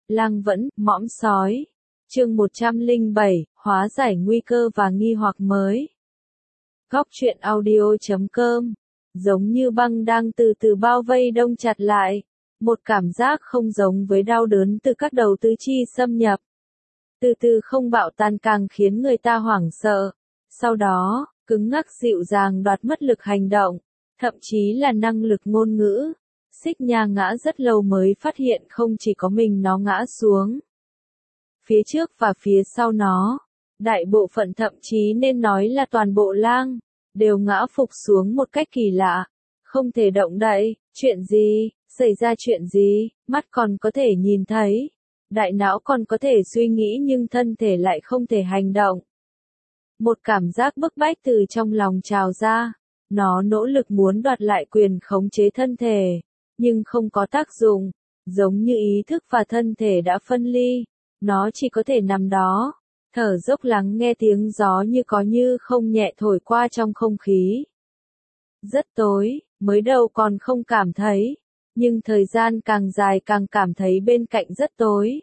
Lang vẫn, mõm sói. Chương 107, hóa giải nguy cơ và nghi hoặc mới. Góc truyện audio.com. Giống như băng đang từ từ bao vây đông chặt lại. Một cảm giác không giống với đau đớn từ các đầu tứ chi xâm nhập. Từ từ không bạo tan càng khiến người ta hoảng sợ. Sau đó, cứng ngắc dịu dàng đoạt mất lực hành động, thậm chí là năng lực ngôn ngữ. Xích Nha ngã rất lâu mới phát hiện không chỉ có mình nó ngã xuống. Phía trước và phía sau nó, đại bộ phận thậm chí nên nói là toàn bộ lang, đều ngã phục xuống một cách kỳ lạ. Không thể động đậy, chuyện gì, xảy ra chuyện gì, mắt còn có thể nhìn thấy. Đại não còn có thể suy nghĩ nhưng thân thể lại không thể hành động. Một cảm giác bức bách từ trong lòng trào ra. Nó nỗ lực muốn đoạt lại quyền khống chế thân thể, nhưng không có tác dụng. Giống như ý thức và thân thể đã phân ly, nó chỉ có thể nằm đó, thở dốc lắng nghe tiếng gió như có như không nhẹ thổi qua trong không khí. Rất tối, mới đầu còn không cảm thấy, nhưng thời gian càng dài càng cảm thấy bên cạnh rất tối.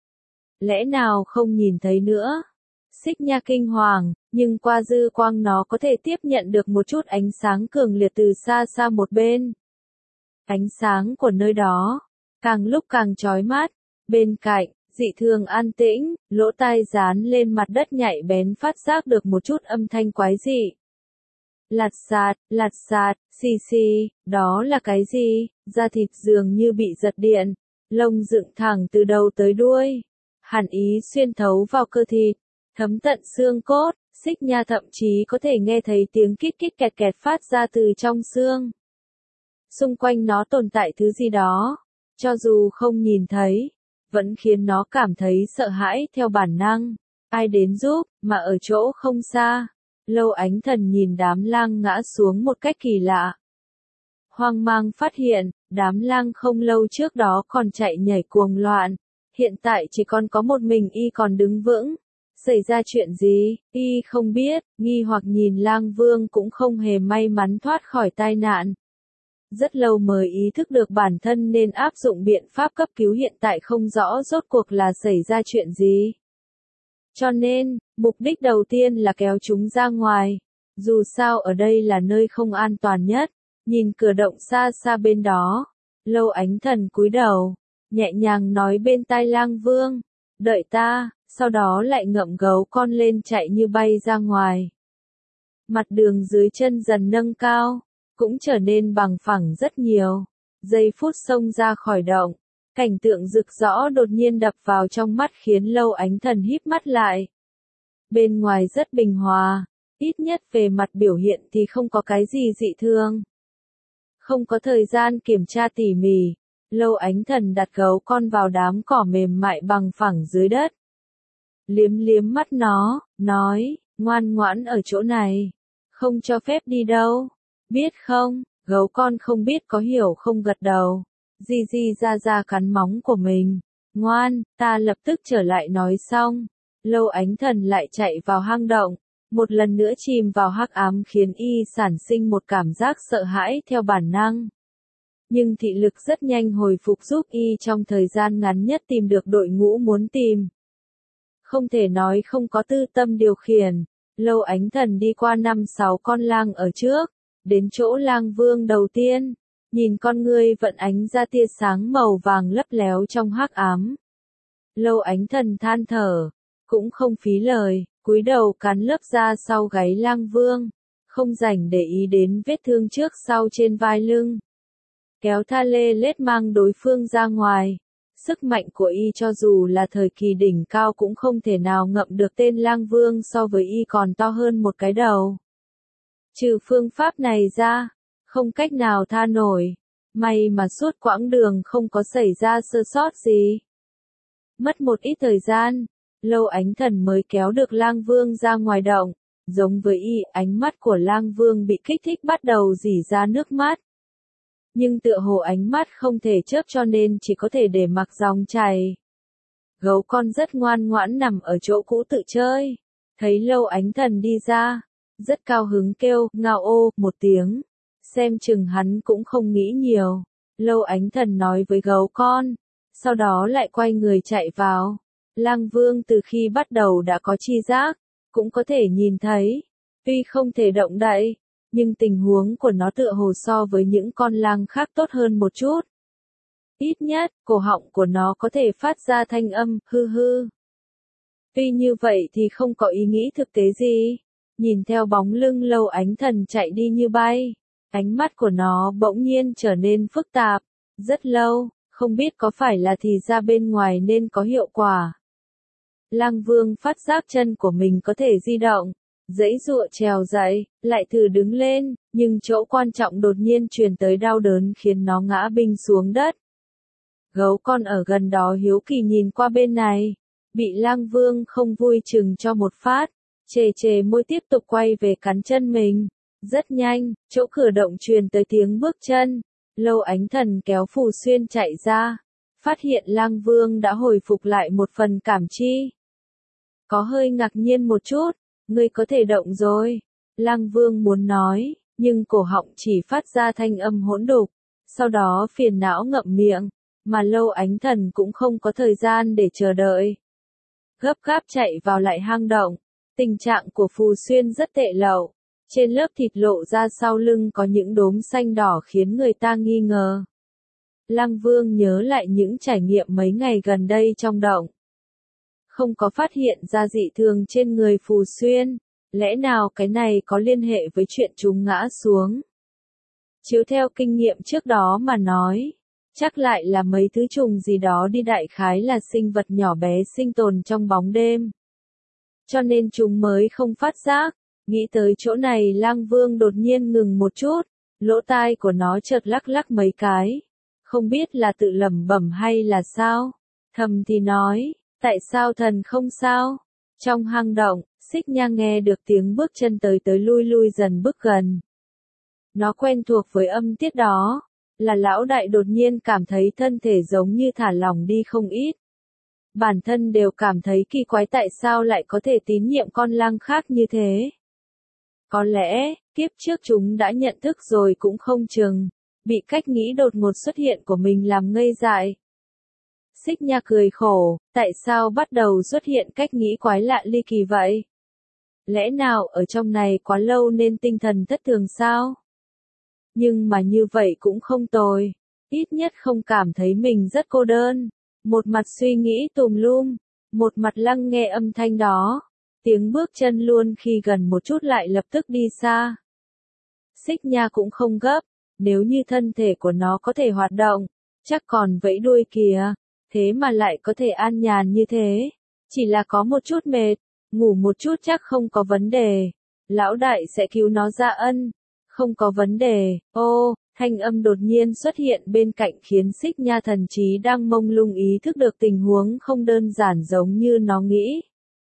Lẽ nào không nhìn thấy nữa? Xích Nha kinh hoàng, nhưng qua dư quang nó có thể tiếp nhận được một chút ánh sáng cường liệt từ xa xa một bên. Ánh sáng của nơi đó, càng lúc càng chói mắt. Bên cạnh, dị thường an tĩnh, lỗ tai dán lên mặt đất nhạy bén phát giác được một chút âm thanh quái dị. Lạt sạt, xì xì, đó là cái gì? Da thịt dường như bị giật điện, lông dựng thẳng từ đầu tới đuôi. Hàn ý xuyên thấu vào cơ thịt, thấm tận xương cốt. Xích Nha thậm chí có thể nghe thấy tiếng kít kít kẹt kẹt phát ra từ trong xương. Xung quanh nó tồn tại thứ gì đó, cho dù không nhìn thấy, vẫn khiến nó cảm thấy sợ hãi theo bản năng. Ai đến giúp, mà ở chỗ không xa. Lâu Ánh Thần nhìn đám lang ngã xuống một cách kỳ lạ. Hoang mang phát hiện, đám lang không lâu trước đó còn chạy nhảy cuồng loạn. Hiện tại chỉ còn có một mình y còn đứng vững. Xảy ra chuyện gì, y không biết, nghi hoặc nhìn Lang Vương cũng không hề may mắn thoát khỏi tai nạn. Rất lâu mới ý thức được bản thân nên áp dụng biện pháp cấp cứu hiện tại không rõ rốt cuộc là xảy ra chuyện gì. Cho nên, mục đích đầu tiên là kéo chúng ra ngoài. Dù sao ở đây là nơi không an toàn nhất. Nhìn cửa động xa xa bên đó, Lâu Ánh Thần cúi đầu, nhẹ nhàng nói bên tai Lang Vương, đợi ta, sau đó lại ngậm gấu con lên chạy như bay ra ngoài. Mặt đường dưới chân dần nâng cao, cũng trở nên bằng phẳng rất nhiều. Giây phút xông ra khỏi động, cảnh tượng rực rõ đột nhiên đập vào trong mắt khiến Lâu Ánh Thần híp mắt lại. Bên ngoài rất bình hòa, ít nhất về mặt biểu hiện thì không có cái gì dị thương. Không có thời gian kiểm tra tỉ mỉ, Lâu Ánh Thần đặt gấu con vào đám cỏ mềm mại bằng phẳng dưới đất. Liếm liếm mắt nó, nói, ngoan ngoãn ở chỗ này, không cho phép đi đâu, biết không? Gấu con không biết có hiểu không gật đầu, di ra cắn móng của mình, ngoan, ta lập tức trở lại nói xong. Lâu Ánh Thần lại chạy vào hang động, một lần nữa chìm vào hắc ám khiến y sản sinh một cảm giác sợ hãi theo bản năng. Nhưng thị lực rất nhanh hồi phục giúp y trong thời gian ngắn nhất tìm được đội ngũ muốn tìm. Không thể nói không có tư tâm điều khiển, Lâu Ánh Thần đi qua 5-6 con lang ở trước, đến chỗ Lang Vương đầu tiên, nhìn con ngươi vận ánh ra tia sáng màu vàng lấp léo trong hắc ám. Lâu Ánh Thần than thở, cũng không phí lời, cúi đầu cắn lớp da sau gáy Lang Vương, không rảnh để ý đến vết thương trước sau trên vai lưng. Kéo tha lê lết mang đối phương ra ngoài. Sức mạnh của y cho dù là thời kỳ đỉnh cao cũng không thể nào ngậm được tên Lang Vương so với y còn to hơn một cái đầu. Trừ phương pháp này ra, không cách nào tha nổi. May mà suốt quãng đường không có xảy ra sơ sót gì. Mất một ít thời gian, Lâu Ánh Thần mới kéo được Lang Vương ra ngoài động. Giống với y, ánh mắt của Lang Vương bị kích thích bắt đầu rỉ ra nước mắt. Nhưng tựa hồ ánh mắt không thể chớp cho nên chỉ có thể để mặc dòng chảy. Gấu con rất ngoan ngoãn nằm ở chỗ cũ tự chơi. Thấy Lâu Ánh Thần đi ra, rất cao hứng kêu, ngao ô, một tiếng. Xem chừng hắn cũng không nghĩ nhiều. Lâu Ánh Thần nói với gấu con, sau đó lại quay người chạy vào. Lang Vương từ khi bắt đầu đã có chi giác, cũng có thể nhìn thấy, tuy không thể động đậy, nhưng tình huống của nó tựa hồ so với những con lang khác tốt hơn một chút. Ít nhất, cổ họng của nó có thể phát ra thanh âm, hư hư. Tuy như vậy thì không có ý nghĩ thực tế gì. Nhìn theo bóng lưng Lâu Ánh Thần chạy đi như bay, ánh mắt của nó bỗng nhiên trở nên phức tạp. Rất lâu, không biết có phải là thì ra bên ngoài nên có hiệu quả. Lang Vương phát giác chân của mình có thể di động, giãy giụa trèo dậy, lại thử đứng lên, nhưng chỗ quan trọng đột nhiên truyền tới đau đớn khiến nó ngã binh xuống đất. Gấu con ở gần đó hiếu kỳ nhìn qua bên này, bị Lang Vương không vui chừng cho một phát, chề chề môi tiếp tục quay về cắn chân mình. Rất nhanh, chỗ cửa động truyền tới tiếng bước chân, Lâu Ánh Thần kéo Phù Xuyên chạy ra, phát hiện Lang Vương đã hồi phục lại một phần cảm chi. Có hơi ngạc nhiên một chút, ngươi có thể động rồi. Lang Vương muốn nói, nhưng cổ họng chỉ phát ra thanh âm hỗn độn, sau đó phiền não ngậm miệng, mà Lâu Ánh Thần cũng không có thời gian để chờ đợi. Gấp gáp chạy vào lại hang động, tình trạng của Phù Xuyên rất tệ lậu, trên lớp thịt lộ ra sau lưng có những đốm xanh đỏ khiến người ta nghi ngờ. Lang Vương nhớ lại những trải nghiệm mấy ngày gần đây trong động. Không có phát hiện ra dị thường trên người Phù Xuyên, lẽ nào cái này có liên hệ với chuyện chúng ngã xuống? Chiếu theo kinh nghiệm trước đó mà nói, chắc lại là mấy thứ trùng gì đó đi, đại khái là sinh vật nhỏ bé sinh tồn trong bóng đêm. Cho nên chúng mới không phát giác. Nghĩ tới chỗ này, Lang Vương đột nhiên ngừng một chút, lỗ tai của nó chợt lắc lắc mấy cái. Không biết là tự lẩm bẩm hay là sao? Thầm thì nói, tại sao thần không sao? Trong hang động, Xích Nha nghe được tiếng bước chân tới tới lui lui dần bước gần. Nó quen thuộc với âm tiết đó, là lão đại đột nhiên cảm thấy thân thể giống như thả lỏng đi không ít. Bản thân đều cảm thấy kỳ quái tại sao lại có thể tín nhiệm con lang khác như thế. Có lẽ, kiếp trước chúng đã nhận thức rồi cũng không chừng, bị cách nghĩ đột ngột xuất hiện của mình làm ngây dại. Xích Nha cười khổ, tại sao bắt đầu xuất hiện cách nghĩ quái lạ ly kỳ vậy? Lẽ nào ở trong này quá lâu nên tinh thần thất thường sao? Nhưng mà như vậy cũng không tồi, ít nhất không cảm thấy mình rất cô đơn. Một mặt suy nghĩ tùm lum, một mặt lắng nghe âm thanh đó. Tiếng bước chân luôn khi gần một chút lại lập tức đi xa. Xích Nha cũng không gấp, nếu như thân thể của nó có thể hoạt động, chắc còn vẫy đuôi kìa, thế mà lại có thể an nhàn như thế. Chỉ là có một chút mệt, ngủ một chút chắc không có vấn đề. Lão đại sẽ cứu nó ra ân. Không có vấn đề. Ô, thanh âm đột nhiên xuất hiện bên cạnh khiến Xích Nha thần trí đang mông lung ý thức được tình huống không đơn giản giống như nó nghĩ.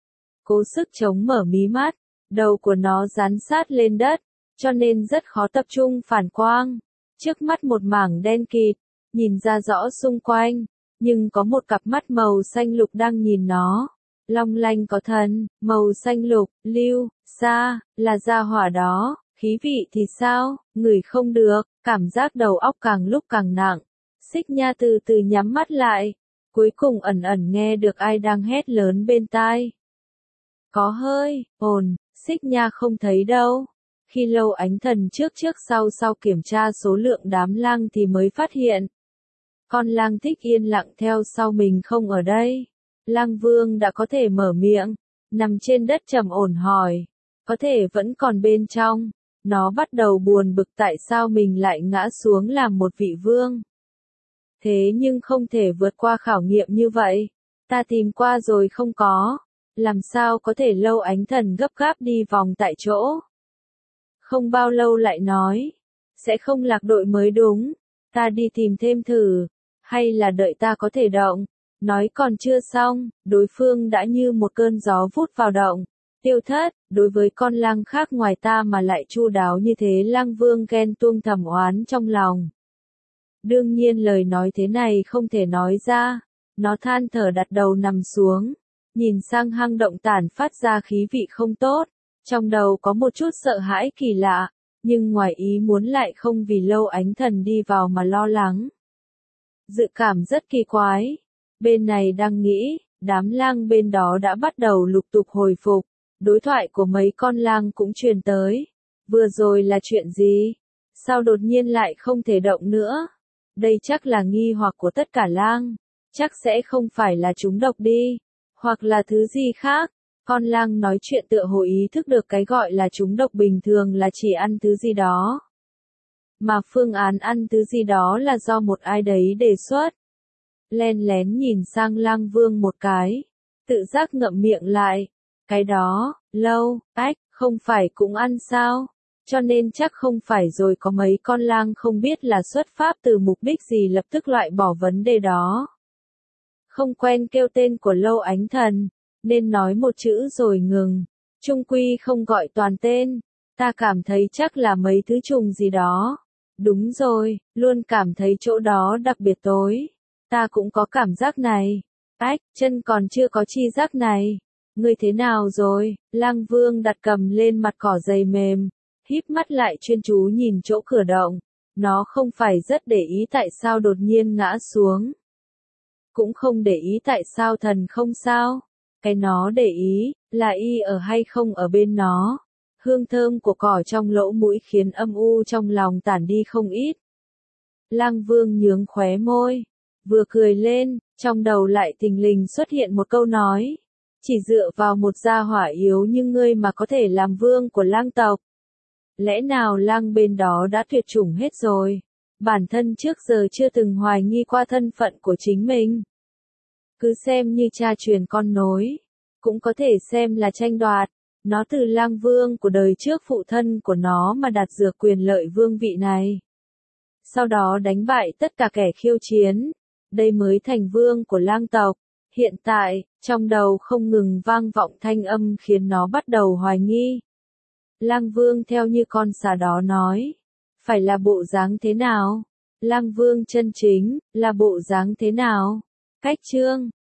Cố sức chống mở mí mắt, đầu của nó dán sát lên đất, cho nên rất khó tập trung phản quang. Trước mắt một mảng đen kịt, nhìn ra rõ xung quanh, nhưng có một cặp mắt màu xanh lục đang nhìn nó. Long lanh có thần, màu xanh lục, lưu, xa, là gia hỏa đó. Khí vị thì sao, ngửi không được, cảm giác đầu óc càng lúc càng nặng. Xích Nha từ từ nhắm mắt lại, cuối cùng ẩn ẩn nghe được ai đang hét lớn bên tai. Có hơi, ồn, Xích Nha không thấy đâu. Khi Lâu Ánh Thần trước sau kiểm tra số lượng đám lang thì mới phát hiện. Con lang thích yên lặng theo sau mình không ở đây. Lang Vương đã có thể mở miệng, nằm trên đất trầm ổn hỏi, có thể vẫn còn bên trong. Nó bắt đầu buồn bực tại sao mình lại ngã xuống làm một vị vương. Thế nhưng không thể vượt qua khảo nghiệm như vậy. Ta tìm qua rồi không có. Làm sao có thể? Lâu Ánh Thần gấp gáp đi vòng tại chỗ. Không bao lâu lại nói. Sẽ không lạc đội mới đúng. Ta đi tìm thêm thử. Hay là đợi ta có thể động. Nói còn chưa xong, đối phương đã như một cơn gió vút vào động. Tiêu Thất, đối với con lang khác ngoài ta mà lại chu đáo như thế, Lang Vương ghen tuông thầm oán trong lòng. Đương nhiên lời nói thế này không thể nói ra. Nó than thở đặt đầu nằm xuống, nhìn sang hang động tản phát ra khí vị không tốt. Trong đầu có một chút sợ hãi kỳ lạ, nhưng ngoài ý muốn lại không vì Lâu Ánh Thần đi vào mà lo lắng. Dự cảm rất kỳ quái. Bên này đang nghĩ, đám lang bên đó đã bắt đầu lục tục hồi phục. Đối thoại của mấy con lang cũng truyền tới. Vừa rồi là chuyện gì? Sao đột nhiên lại không thể động nữa? Đây chắc là nghi hoặc của tất cả lang. Chắc sẽ không phải là chúng độc đi. Hoặc là thứ gì khác. Con lang nói chuyện tựa hồ ý thức được cái gọi là chúng độc bình thường là chỉ ăn thứ gì đó. Mà phương án ăn thứ gì đó là do một ai đấy đề xuất. Len lén nhìn sang lang vương một cái. Tự giác ngậm miệng lại. Cái đó, lâu, ách, không phải cũng ăn sao? Cho nên chắc không phải rồi, có mấy con lang không biết là xuất phát từ mục đích gì lập tức loại bỏ vấn đề đó. Không quen kêu tên của Lâu Ánh Thần, nên nói một chữ rồi ngừng. Trung quy không gọi toàn tên. Ta cảm thấy chắc là mấy thứ trùng gì đó. Đúng rồi, luôn cảm thấy chỗ đó đặc biệt tối. Ta cũng có cảm giác này. Ách, chân còn chưa có chi giác này. Ngươi thế nào rồi? Lang Vương đặt cầm lên mặt cỏ dày mềm, híp mắt lại chuyên chú nhìn chỗ cửa động. Nó không phải rất để ý tại sao đột nhiên ngã xuống. Cũng không để ý tại sao thần không sao. Cái nó để ý, là y ở hay không ở bên nó. Hương thơm của cỏ trong lỗ mũi khiến âm u trong lòng tản đi không ít. Lang Vương nhướng khóe môi, vừa cười lên, trong đầu lại thình lình xuất hiện một câu nói. Chỉ dựa vào một gia hỏa yếu như ngươi mà có thể làm vương của lang tộc. Lẽ nào lang bên đó đã tuyệt chủng hết rồi? Bản thân trước giờ chưa từng hoài nghi qua thân phận của chính mình. Cứ xem như cha truyền con nối. Cũng có thể xem là tranh đoạt. Nó từ lang vương của đời trước phụ thân của nó mà đạt được quyền lợi vương vị này. Sau đó đánh bại tất cả kẻ khiêu chiến. Đây mới thành vương của lang tộc. Hiện tại, trong đầu không ngừng vang vọng thanh âm khiến nó bắt đầu hoài nghi. Lang Vương theo như con xà đó nói. Phải là bộ dáng thế nào? Lang Vương chân chính, là bộ dáng thế nào? Cách chương